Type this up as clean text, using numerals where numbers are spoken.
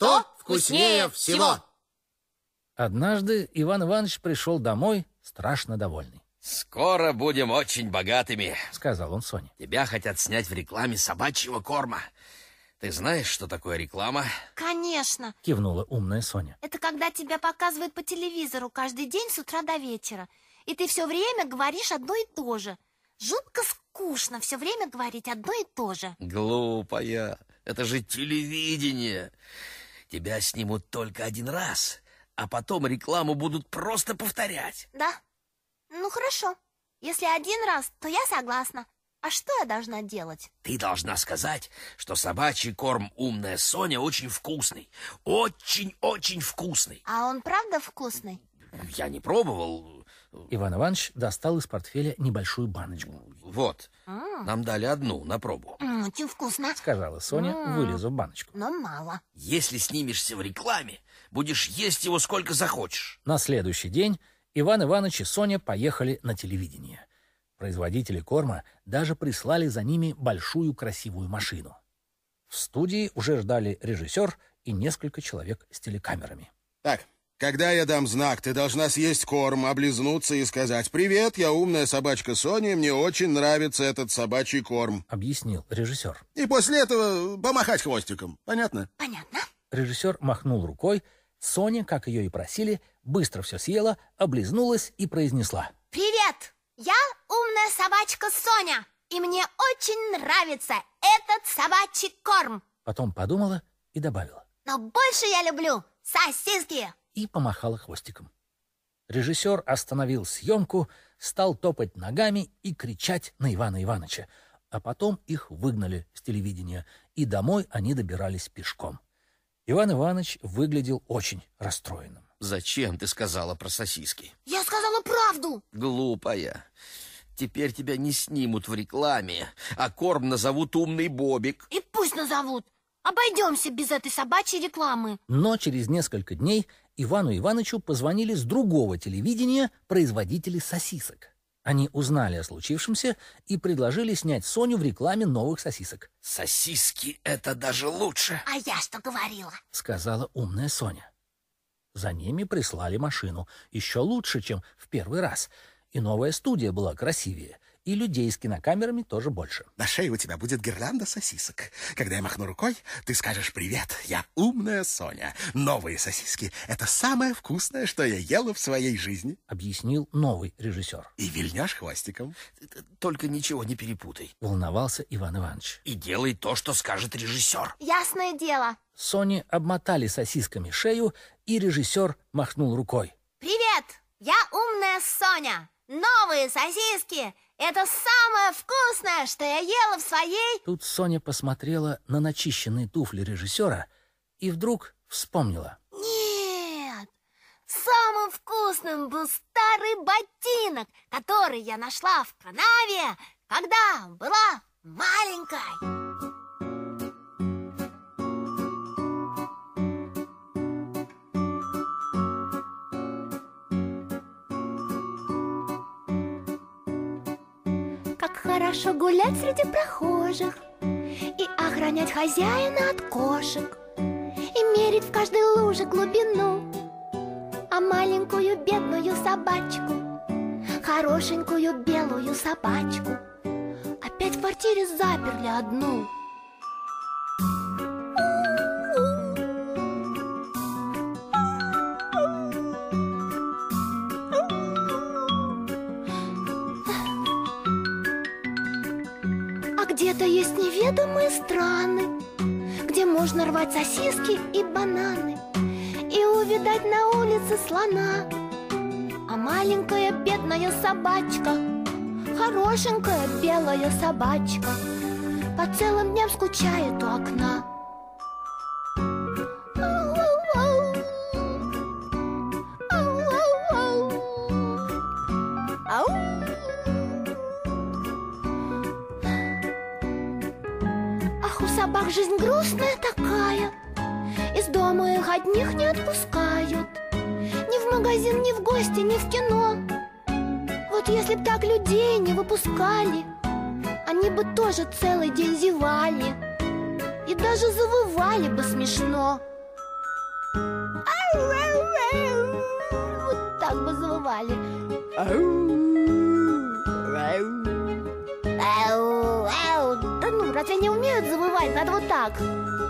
Что вкуснее всего? Однажды Иван Иванович пришел домой страшно довольный. «Скоро будем очень богатыми», — сказал он Соне. «Тебя хотят снять в рекламе собачьего корма. Ты знаешь, что такое реклама?» «Конечно», — кивнула умная Соня. «Это когда тебя показывают по телевизору каждый день с утра до вечера. И ты все время говоришь одно и то же. Жутко скучно все время говорить одно и то же». «Глупая, это же телевидение. Тебя снимут только один раз, а потом рекламу будут просто повторять». «Да? Ну хорошо. Если один раз, то я согласна. А что я должна делать?» «Ты должна сказать, что собачий корм «Умная Соня» очень вкусный. Очень-очень вкусный». А он правда вкусный? Я не пробовал. Иван Иванович достал из портфеля небольшую баночку. Вот, нам дали одну на пробу. Очень вкусно, сказала Соня, вылезав баночку. но мало. Если снимешься в рекламе, будешь есть его сколько захочешь. На следующий день Иван Иванович и Соня поехали на телевидение. Производители корма даже прислали за ними большую красивую машину. В студии уже ждали режиссер и несколько человек с телекамерами. Так, когда я дам знак, ты должна съесть корм, облизнуться и сказать: «Привет, я умная собачка Соня, мне очень нравится этот собачий корм», — объяснил режиссер. И после этого помахать хвостиком. Понятно? Понятно. Режиссер махнул рукой. Соня, как ее и просили, быстро все съела, облизнулась и произнесла: «Привет! Я умная собачка Соня, и мне очень нравится этот собачий корм». Потом подумала и добавила: «Но больше я люблю сосиски». И помахала хвостиком. Режиссер остановил съемку, стал топать ногами и кричать на Ивана Ивановича. А потом их выгнали с телевидения, и домой они добирались пешком. Иван Иванович выглядел очень расстроенным. Зачем ты сказала про сосиски? Я сказала правду. Глупая. Теперь тебя не снимут в рекламе, а корм назовут «Умный Бобик». И пусть назовут. Обойдемся без этой собачьей рекламы. Но через несколько дней Ивану Ивановичу позвонили с другого телевидения производители сосисок. Они узнали о случившемся и предложили снять Соню в рекламе новых сосисок. «Сосиски — это даже лучше», А я что говорила? — сказала умная Соня. За ними прислали машину, еще лучше, чем в первый раз. И новая студия была красивее, и людей с кинокамерами тоже больше. На шее у тебя будет гирлянда сосисок. Когда я махну рукой, ты скажешь: «Привет, я умная Соня. Новые сосиски — это самое вкусное, что я ела в своей жизни», — объяснил новый режиссер. И вильнешь хвостиком. Только ничего не перепутай. Волновался Иван Иванович. И делай то, что скажет режиссер. Ясное дело. Соне обмотали сосисками шею, и режиссер махнул рукой. Привет, я умная Соня. Новые сосиски — это самое вкусное, что я ела в своей... Тут Соня посмотрела на начищенные туфли режиссера и вдруг вспомнила. Нет, самым вкусным был старый ботинок, который я нашла в канаве, когда была маленькой. Хорошо гулять среди прохожих и охранять хозяина от кошек, и мерить в каждой луже глубину, а маленькую бедную собачку, хорошенькую белую собачку, опять в квартире заперли одну. Где-то есть неведомые страны, где можно рвать сосиски и бананы и увидать на улице слона. А маленькая бедная собачка, хорошенькая белая собачка, по целым дням скучает у окна. Собак жизнь грустная такая, из дома их одних не отпускают, ни в магазин, ни в гости, ни в кино. Вот если б так людей не выпускали, они бы тоже целый день зевали и даже завывали бы смешно. так бы завывали. Да ну, разве не умеют завывать? Надо вот так.